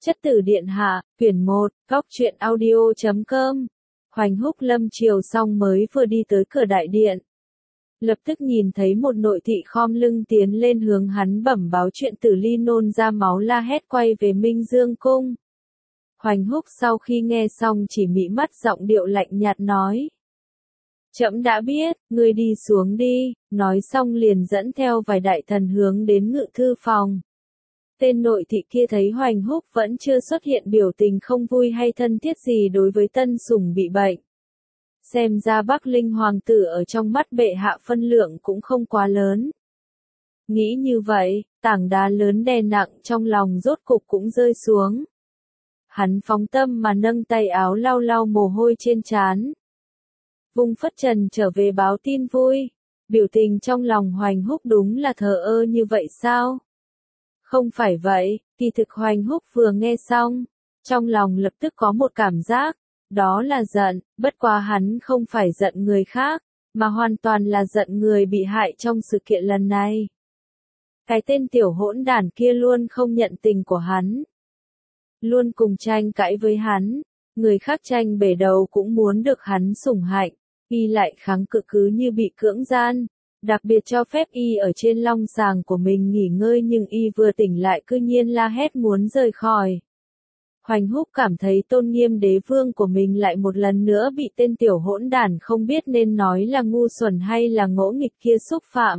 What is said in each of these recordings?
Chất tử điện hạ, quyển 1, góc truyện audio.com. Hoành Húc lâm chiều xong mới vừa đi tới cửa đại điện. Lập tức nhìn thấy một nội thị khom lưng tiến lên hướng hắn bẩm báo chuyện Tử Ly nôn ra máu la hét quay về Minh Dương cung. Hoành Húc sau khi nghe xong chỉ mị mắt giọng điệu lạnh nhạt nói. Trẫm đã biết, ngươi đi xuống đi, nói xong liền dẫn theo vài đại thần hướng đến ngự thư phòng. Tên nội thị kia thấy Hoành Húc vẫn chưa xuất hiện biểu tình không vui hay thân thiết gì đối với tân sủng bị bệnh. Xem ra Bắc Linh hoàng tử ở trong mắt bệ hạ phân lượng cũng không quá lớn. Nghĩ như vậy, tảng đá lớn đè nặng trong lòng rốt cục cũng rơi xuống. Hắn phóng tâm mà nâng tay áo lau lau mồ hôi trên trán. Vung phất trần trở về báo tin vui. Biểu tình trong lòng Hoành Húc đúng là thờ ơ như vậy sao? Không phải vậy, kỳ thực Hoành Húc vừa nghe xong, trong lòng lập tức có một cảm giác, đó là giận, bất quá hắn không phải giận người khác, mà hoàn toàn là giận người bị hại trong sự kiện lần này. Cái tên tiểu hỗn đản kia luôn không nhận tình của hắn, luôn cùng tranh cãi với hắn, người khác tranh bể đầu cũng muốn được hắn sủng hạnh, y lại kháng cự cứ như bị cưỡng gian. Đặc biệt cho phép y ở trên long sàng của mình nghỉ ngơi nhưng y vừa tỉnh lại cư nhiên la hét muốn rời khỏi. Hoành Húc cảm thấy tôn nghiêm đế vương của mình lại một lần nữa bị tên tiểu hỗn đản không biết nên nói là ngu xuẩn hay là ngỗ nghịch kia xúc phạm.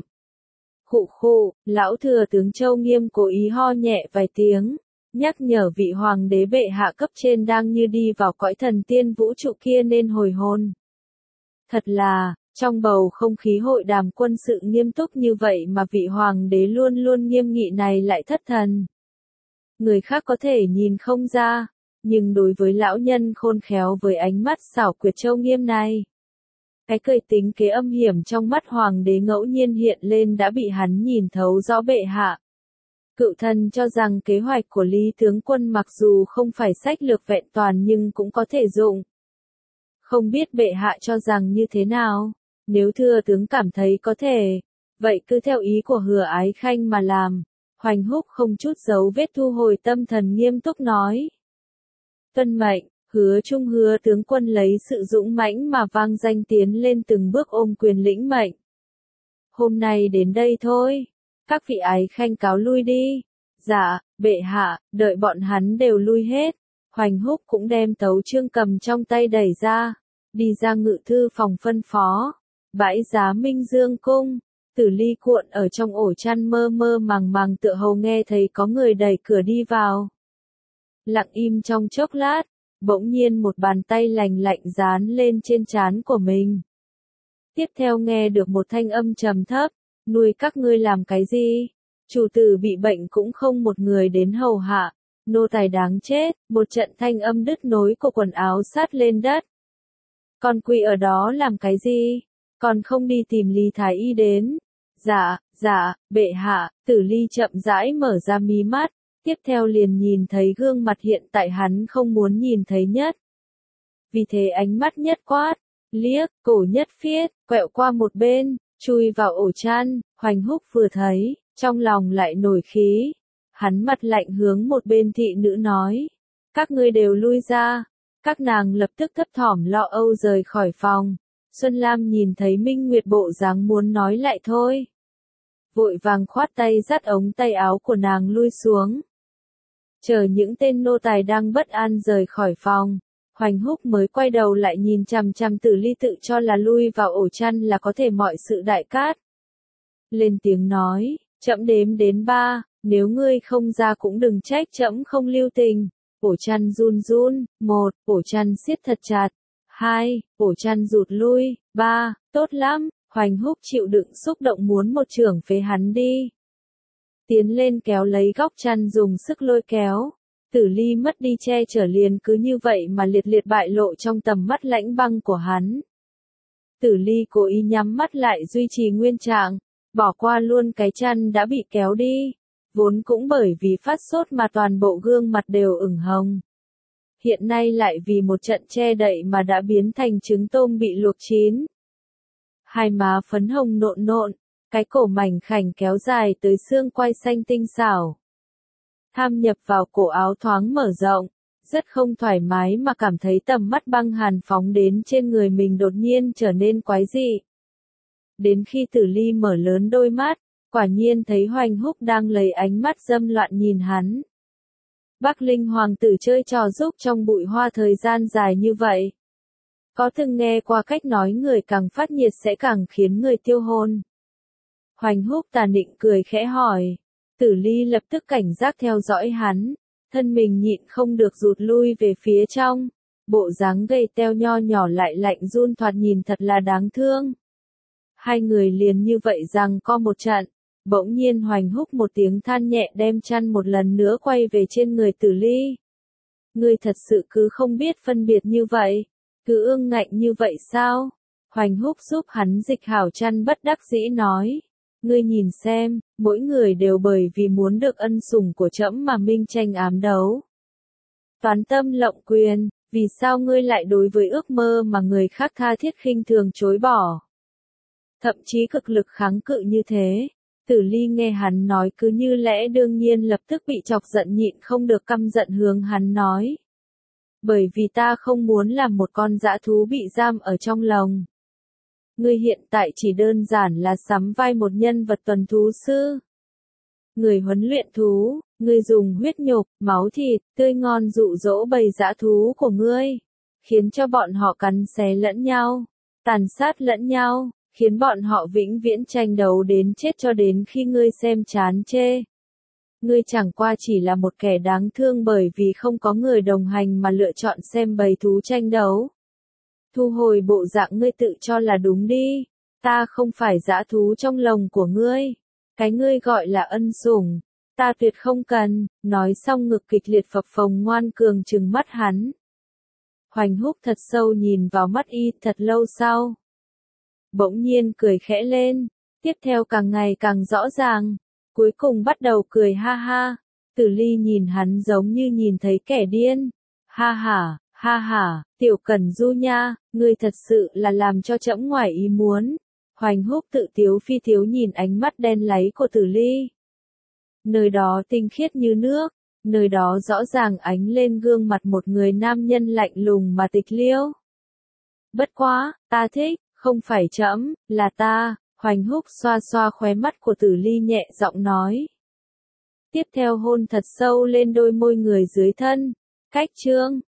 Khụ khụ, lão thừa tướng Châu Nghiêm cố ý ho nhẹ vài tiếng, nhắc nhở vị hoàng đế bệ hạ cấp trên đang như đi vào cõi thần tiên vũ trụ kia nên hồi hồn. Thật là, trong bầu không khí hội đàm quân sự nghiêm túc như vậy mà vị hoàng đế luôn luôn nghiêm nghị này lại thất thần. Người khác có thể nhìn không ra, nhưng đối với lão nhân khôn khéo với ánh mắt xảo quyệt Châu Nghiêm này, cái cười tính kế âm hiểm trong mắt hoàng đế ngẫu nhiên hiện lên đã bị hắn nhìn thấu rõ bệ hạ. Cựu thần cho rằng kế hoạch của Lý tướng quân mặc dù không phải sách lược vẹn toàn nhưng cũng có thể dụng. Không biết bệ hạ cho rằng như thế nào? Nếu thừa tướng cảm thấy có thể, vậy cứ theo ý của Hứa Ái Khanh mà làm. Hoành Húc không chút giấu vết thu hồi tâm thần nghiêm túc nói. Tuân mệnh, Hứa Trung Hứa tướng quân lấy sự dũng mãnh mà vang danh tiến lên từng bước ôm quyền lĩnh mệnh. Hôm nay đến đây thôi, các vị Ái Khanh cáo lui đi. Dạ, bệ hạ, đợi bọn hắn đều lui hết. Hoành Húc cũng đem tấu chương cầm trong tay đẩy ra, đi ra ngự thư phòng phân phó. Bãi giá Minh Dương cung, Tử Ly cuộn ở trong ổ chăn mơ mơ màng màng tựa hồ nghe thấy có người đẩy cửa đi vào. Lặng im trong chốc lát, bỗng nhiên một bàn tay lành lạnh dán lên trên trán của mình. Tiếp theo nghe được một thanh âm trầm thấp, nuôi các ngươi làm cái gì? Chủ tử bị bệnh cũng không một người đến hầu hạ, nô tài đáng chết, một trận thanh âm đứt nối của quần áo sát lên đất. Còn quỳ ở đó làm cái gì? Còn không đi tìm Lý Thái Y đến. Dạ, bệ hạ. Tử Ly chậm rãi mở ra mí mắt, tiếp theo liền nhìn thấy gương mặt hiện tại hắn không muốn nhìn thấy nhất. Vì thế ánh mắt nhất quát, liếc, cổ nhất phiết, quẹo qua một bên, chui vào ổ chăn. Hoành Húc vừa thấy, trong lòng lại nổi khí. Hắn mặt lạnh hướng một bên thị nữ nói, các ngươi đều lui ra. Các nàng lập tức thấp thỏm lo âu rời khỏi phòng. Xuân Lam nhìn thấy Minh Nguyệt bộ dáng muốn nói lại thôi. Vội vàng khoát tay dắt ống tay áo của nàng lui xuống. Chờ những tên nô tài đang bất an rời khỏi phòng, Hoành Húc mới quay đầu lại nhìn chằm chằm Tử Ly tự cho là lui vào ổ chăn là có thể mọi sự đại cát. Lên tiếng nói, trẫm đếm đến 3, nếu ngươi không ra cũng đừng trách trẫm không lưu tình. Ổ chăn run run, 1, ổ chăn siết thật chặt, 2, ổ chăn rụt lui, 3, tốt lắm. Hoành Húc chịu đựng xúc động muốn một chưởng phế hắn đi. Tiến lên kéo lấy góc chăn dùng sức lôi kéo. Tử Ly mất đi che chở liền cứ như vậy mà liệt liệt bại lộ trong tầm mắt lãnh băng của hắn. Tử Ly cố ý nhắm mắt lại duy trì nguyên trạng, bỏ qua luôn cái chăn đã bị kéo đi. Vốn cũng bởi vì phát sốt mà toàn bộ gương mặt đều ửng hồng. Hiện nay lại vì một trận che đậy mà đã biến thành trứng tôm bị luộc chín. Hai má phấn hồng nộn nộn, cái cổ mảnh khảnh kéo dài tới xương quai xanh tinh xảo. tham nhập vào cổ áo thoáng mở rộng, rất không thoải mái mà cảm thấy tầm mắt băng hàn phóng đến trên người mình đột nhiên trở nên quái dị. Đến khi Tử Ly mở lớn đôi mắt, quả nhiên thấy Hoành Húc đang lấy ánh mắt dâm loạn nhìn hắn. Bắc Linh hoàng tử chơi trò giúp trong bụi hoa thời gian dài như vậy. Có từng nghe qua cách nói người càng phát nhiệt sẽ càng khiến người tiêu hồn. Hoành Húc tà nịnh cười khẽ hỏi. Tử Ly lập tức cảnh giác theo dõi hắn, thân mình nhịn không được rụt lui về phía trong. Bộ dáng gầy teo nho nhỏ lại lạnh run thoạt nhìn thật là đáng thương. Hai người liền như vậy giằng co một trận. Bỗng nhiên Hoành Húc một tiếng than nhẹ đem chăn một lần nữa quay về trên người Tử Ly. Ngươi thật sự cứ không biết phân biệt như vậy, cứ ương ngạnh như vậy sao? Hoành Húc giúp hắn dịch hảo chăn bất đắc dĩ nói. Ngươi nhìn xem, mỗi người đều bởi vì muốn được ân sủng của trẫm mà minh tranh ám đấu. Toán tâm lộng quyền, vì sao ngươi lại đối với ước mơ mà người khác tha thiết khinh thường chối bỏ? Thậm chí cực lực kháng cự như thế. Tử Ly nghe hắn nói cứ như lẽ đương nhiên lập tức bị chọc giận nhịn không được căm giận hướng hắn nói. Bởi vì ta không muốn làm một con dã thú bị giam ở trong lồng. Ngươi hiện tại chỉ đơn giản là sắm vai một nhân vật tuần thú sư. Người huấn luyện thú, ngươi dùng huyết nhục, máu thịt, tươi ngon dụ dỗ bầy dã thú của ngươi, khiến cho bọn họ cắn xé lẫn nhau, tàn sát lẫn nhau, khiến bọn họ vĩnh viễn tranh đấu đến chết cho đến khi ngươi xem chán chê. Ngươi chẳng qua chỉ là một kẻ đáng thương bởi vì không có người đồng hành mà lựa chọn xem bầy thú tranh đấu. Thu hồi bộ dạng ngươi tự cho là đúng đi, ta không phải dã thú trong lồng của ngươi. Cái ngươi gọi là ân sủng, ta tuyệt không cần. Nói xong ngực kịch liệt phập phồng ngoan cường trừng mắt hắn. Hoành Húc thật sâu nhìn vào mắt y thật lâu sau. Bỗng nhiên cười khẽ lên, tiếp theo càng ngày càng rõ ràng, cuối cùng bắt đầu cười ha ha. Tử Ly nhìn hắn giống như nhìn thấy kẻ điên. Ha ha, Tiểu Cẩn Du nha, ngươi thật sự là làm cho trẫm ngoài ý muốn. Hoành Húc tự tiếu phi tiếu nhìn ánh mắt đen láy của Tử Ly. Nơi đó tinh khiết như nước, nơi đó rõ ràng ánh lên gương mặt một người nam nhân lạnh lùng mà tịch liêu. Bất quá, ta thích, không phải trẫm, là ta. Hoành Húc xoa xoa khóe mắt của Tử Ly nhẹ giọng nói. Tiếp theo hôn thật sâu lên đôi môi người dưới thân. Cách chương